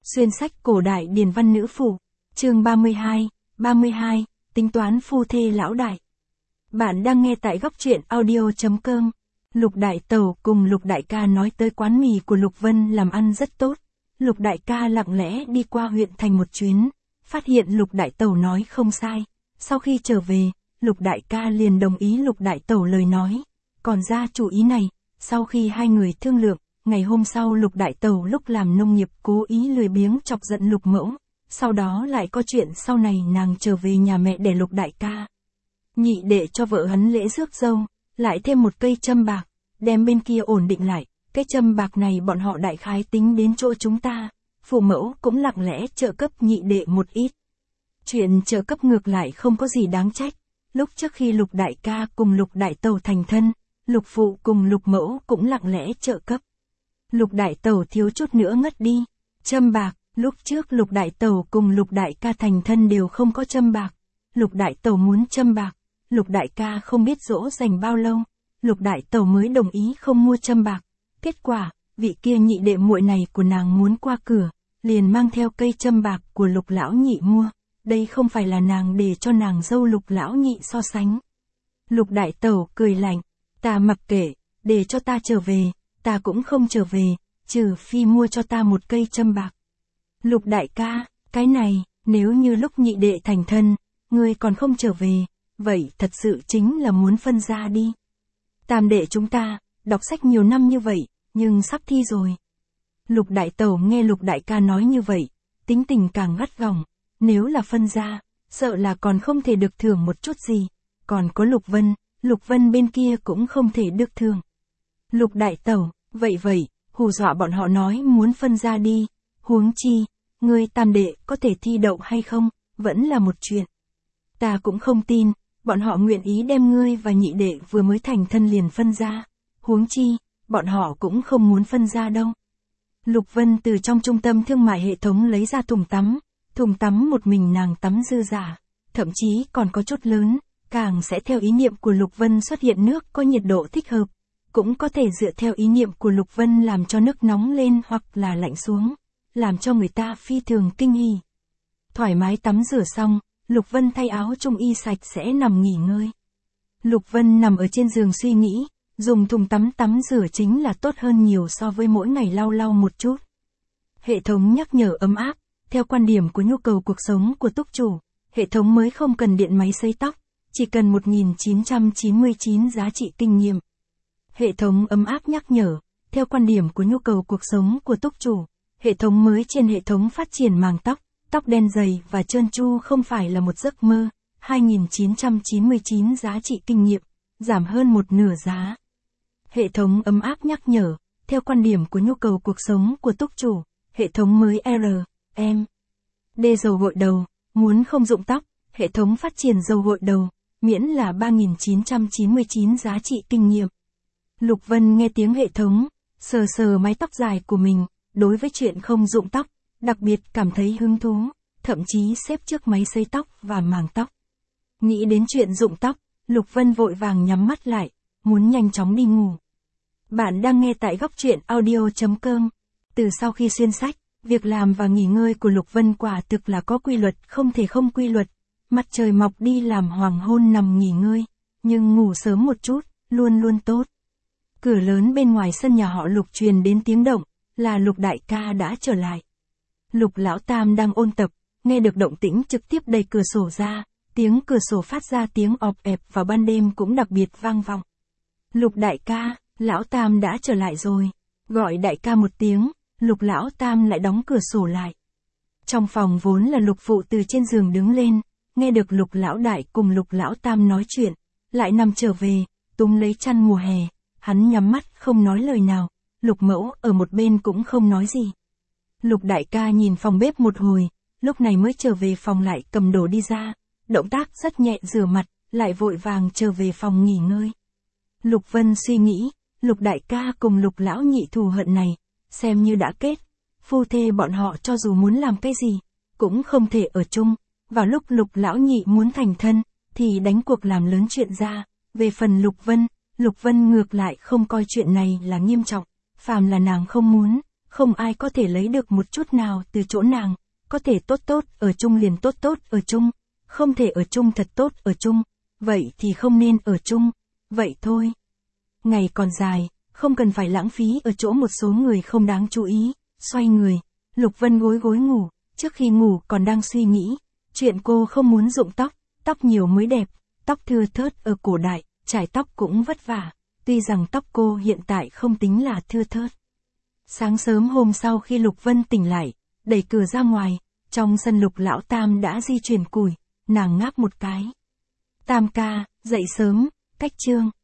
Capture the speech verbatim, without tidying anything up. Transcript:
Xuyên sách cổ đại điển văn nữ phủ, chương ba mươi hai, ba mươi hai, tính toán phu thê lão đại. Bạn đang nghe tại góc truyện audio.com. Lục Đại Tẩu cùng Lục Đại Ca nói tới quán mì của Lục Vân làm ăn rất tốt. Lục Đại Ca lặng lẽ đi qua huyện thành một chuyến, phát hiện Lục Đại Tẩu nói không sai. Sau khi trở về, Lục Đại Ca liền đồng ý Lục Đại Tẩu lời nói. Còn ra chủ ý này, sau khi hai người thương lượng, ngày hôm sau Lục Đại Tẩu lúc làm nông nghiệp cố ý lười biếng chọc giận Lục Mẫu. Sau đó lại có chuyện sau này nàng trở về nhà mẹ để Lục Đại Ca. Nhị đệ cho vợ hắn lễ rước dâu, lại thêm một cây châm bạc, đem bên kia ổn định lại. Cái châm bạc này bọn họ đại khái tính đến chỗ chúng ta, phụ mẫu cũng lặng lẽ trợ cấp nhị đệ một ít. Chuyện trợ cấp ngược lại không có gì đáng trách. Lúc trước khi Lục Đại Ca cùng Lục Đại Tẩu thành thân, Lục Phụ cùng Lục Mẫu cũng lặng lẽ trợ cấp. Lục Đại Tẩu thiếu chút nữa ngất đi. Châm bạc, lúc trước Lục Đại Tẩu cùng Lục Đại Ca thành thân đều không có châm bạc. Lục Đại Tẩu muốn châm bạc, Lục Đại Ca không biết dỗ dành bao lâu, Lục Đại Tẩu mới đồng ý không mua châm bạc. Kết quả, vị kia nhị đệ muội này của nàng muốn qua cửa, liền mang theo cây châm bạc của Lục lão nhị mua. Đây không phải là nàng để cho nàng dâu Lục lão nhị so sánh. Lục Đại Tẩu cười lạnh, ta mặc kệ, để cho ta trở về, ta cũng không trở về, trừ phi mua cho ta một cây châm bạc. Lục Đại Ca, cái này, nếu như lúc nhị đệ thành thân, ngươi còn không trở về, vậy thật sự chính là muốn phân ra đi. Tam đệ chúng ta, đọc sách nhiều năm như vậy, nhưng sắp thi rồi. Lục Đại Tẩu nghe Lục Đại Ca nói như vậy, tính tình càng gắt gỏng, nếu là phân ra, sợ là còn không thể được thưởng một chút gì, còn có Lục Vân, Lục Vân bên kia cũng không thể được thưởng. Lục Đại Tẩu, vậy vậy, hù dọa bọn họ nói muốn phân ra đi, huống chi, ngươi tam đệ có thể thi đậu hay không, vẫn là một chuyện. Ta cũng không tin, bọn họ nguyện ý đem ngươi và nhị đệ vừa mới thành thân liền phân ra, huống chi, bọn họ cũng không muốn phân ra đâu. Lục Vân từ trong trung tâm thương mại hệ thống lấy ra thùng tắm, thùng tắm một mình nàng tắm dư giả, thậm chí còn có chút lớn, càng sẽ theo ý niệm của Lục Vân xuất hiện nước có nhiệt độ thích hợp, cũng có thể dựa theo ý niệm của Lục Vân làm cho nước nóng lên hoặc là lạnh xuống, làm cho người ta phi thường kinh hỉ. Thoải mái tắm rửa xong, Lục Vân thay áo trung y sạch sẽ nằm nghỉ ngơi. Lục Vân nằm ở trên giường suy nghĩ, dùng thùng tắm tắm rửa chính là tốt hơn nhiều so với mỗi ngày lau lau một chút. Hệ thống nhắc nhở ấm áp, theo quan điểm của nhu cầu cuộc sống của túc chủ, hệ thống mới không cần điện máy sấy tóc, chỉ cần một nghìn chín trăm chín mươi chín giá trị kinh nghiệm. Hệ thống ấm áp nhắc nhở, theo quan điểm của nhu cầu cuộc sống của túc chủ, hệ thống mới trên hệ thống phát triển màng tóc, tóc đen dày và trơn tru không phải là một giấc mơ, hai nghìn chín trăm chín mươi chín giá trị kinh nghiệm, giảm hơn một nửa giá. Hệ thống ấm áp nhắc nhở, theo quan điểm của nhu cầu cuộc sống của túc chủ, hệ thống mới R, M, D dầu gội đầu, muốn không rụng tóc, hệ thống phát triển dầu gội đầu, miễn là ba nghìn chín trăm chín mươi chín giá trị kinh nghiệm. Lục Vân nghe tiếng hệ thống, sờ sờ mái tóc dài của mình, đối với chuyện không rụng tóc, đặc biệt cảm thấy hứng thú, thậm chí xếp trước máy sấy tóc và màng tóc. Nghĩ đến chuyện rụng tóc, Lục Vân vội vàng nhắm mắt lại, muốn nhanh chóng đi ngủ. Bạn đang nghe tại góc truyện audio.com. Từ sau khi xuyên sách, việc làm và nghỉ ngơi của Lục Vân quả thực là có quy luật không thể không quy luật. Mặt trời mọc đi làm hoàng hôn nằm nghỉ ngơi, nhưng ngủ sớm một chút, luôn luôn tốt. Cửa lớn bên ngoài sân nhà họ Lục truyền đến tiếng động, là Lục Đại Ca đã trở lại. Lục Lão Tam đang ôn tập, nghe được động tĩnh trực tiếp đẩy cửa sổ ra, tiếng cửa sổ phát ra tiếng ọp ẹp vào ban đêm cũng đặc biệt vang vọng. Lục Đại Ca, Lão Tam đã trở lại rồi. Gọi Đại Ca một tiếng, Lục Lão Tam lại đóng cửa sổ lại. Trong phòng vốn là Lục Phụ từ trên giường đứng lên, nghe được Lục Lão Đại cùng Lục Lão Tam nói chuyện, lại nằm trở về, túm lấy chăn mùa hè, hắn nhắm mắt không nói lời nào, Lục Mẫu ở một bên cũng không nói gì. Lục Đại Ca nhìn phòng bếp một hồi, lúc này mới trở về phòng lại cầm đồ đi ra, động tác rất nhẹ rửa mặt, lại vội vàng trở về phòng nghỉ ngơi. Lục Vân suy nghĩ, Lục Đại Ca cùng Lục Lão nhị thù hận này, xem như đã kết, phu thê bọn họ cho dù muốn làm cái gì, cũng không thể ở chung. Vào lúc Lục Lão nhị muốn thành thân, thì đánh cuộc làm lớn chuyện ra, về phần Lục Vân, Lục Vân ngược lại không coi chuyện này là nghiêm trọng, phàm là nàng không muốn, không ai có thể lấy được một chút nào từ chỗ nàng, có thể tốt tốt ở chung liền tốt tốt ở chung, không thể ở chung thật tốt ở chung, vậy thì không nên ở chung, vậy thôi. Ngày còn dài, không cần phải lãng phí ở chỗ một số người không đáng chú ý, xoay người, Lục Vân gối gối ngủ, trước khi ngủ còn đang suy nghĩ, chuyện cô không muốn rụng tóc, tóc nhiều mới đẹp, tóc thưa thớt ở cổ đại, chải tóc cũng vất vả, tuy rằng tóc cô hiện tại không tính là thưa thớt. Sáng sớm hôm sau khi Lục Vân tỉnh lại, đẩy cửa ra ngoài, trong sân Lục lão tam đã di chuyển củi, nàng ngáp một cái. Tam ca, dậy sớm, cách trương.